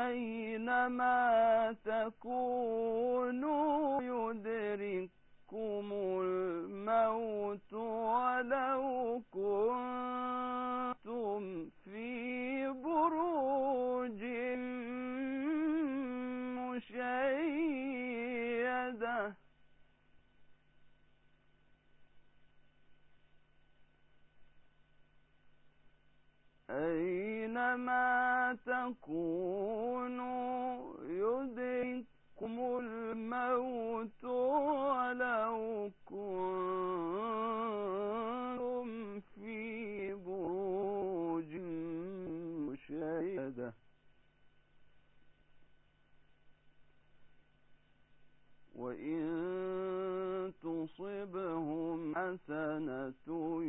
أينما تكونوا يدرككم الموت ولو كنتم في بروج مشيدة أينما تكونوا يدرككم الموت ولو كنتم في بروج مشيدة وإن تصبهم حسنة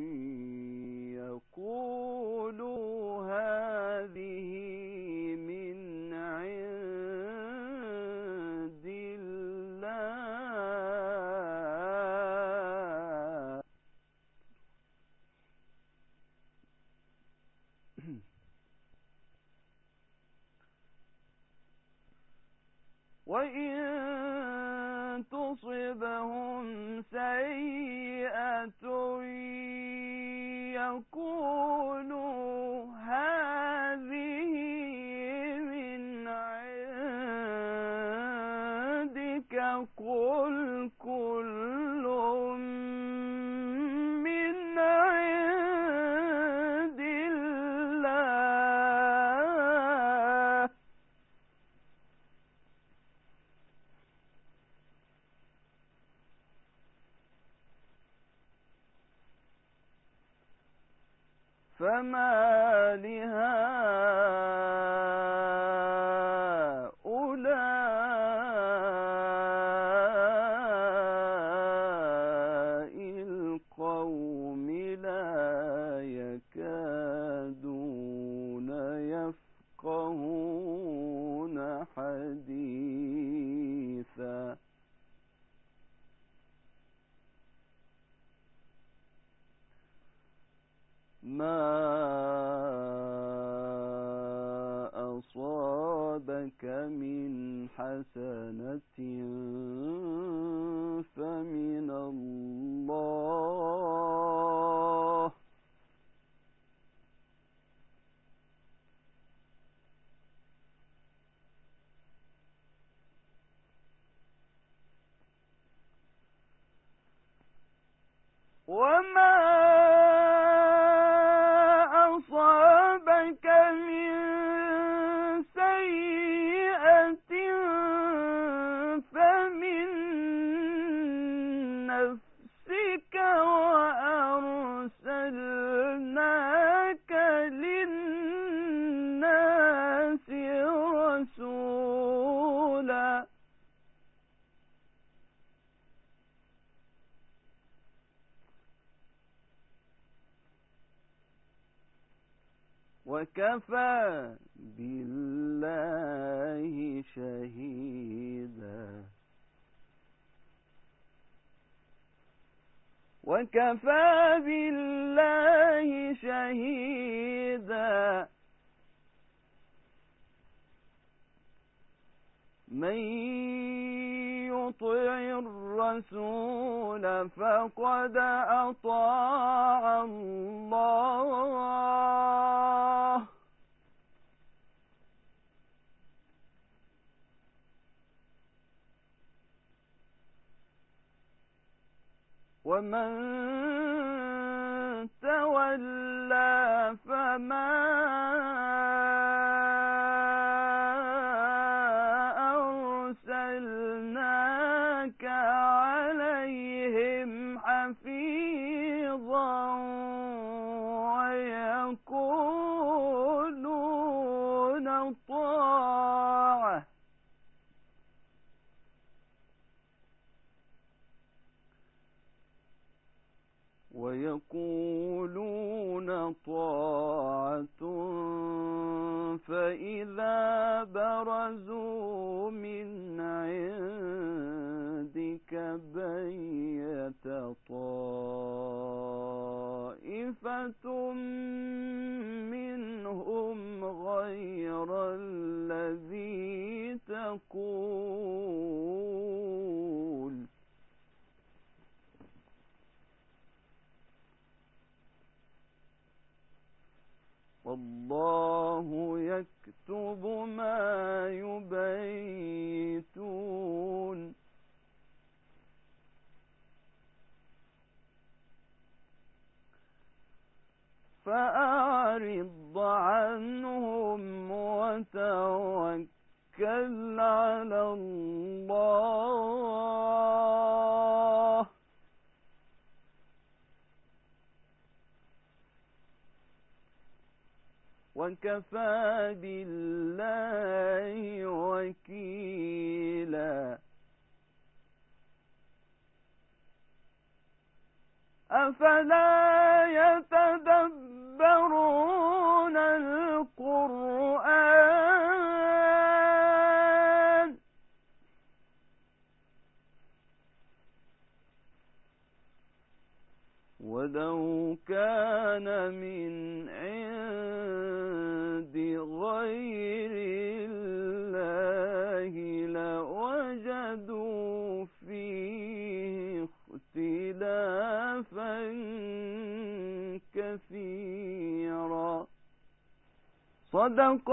يقولوا هذه من عند الله وإن تصبهم سيئة يقولوا هذه من عندك قل كل من عند الله فما لهؤلاء القوم لا يكادون يفقهون حديثا ما أصابك من حسنة فمن الله وما أصابك من سيئة فمن نفسك وأرسلناك للناس رسولا وكفى بالله شهيدا وكفى بالله شهيدا من يطع الرسول فقد أطاع الله ومن تولى فما أرسلناك عليهم حفيظا ويقولون طاعة فإذا برزوا من عندك بيت طائفة منهم غير الذي يقول والله يكتب ما يبيتون فأعرض عنهم وتوكل على الله وكفى بالله وكيلا أفلا يتدبرون القرآن ولو كان من عند غير الله لوجدوا فيه اختلافا كثيرا صدق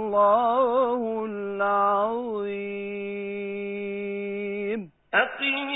الله العظيم. أقم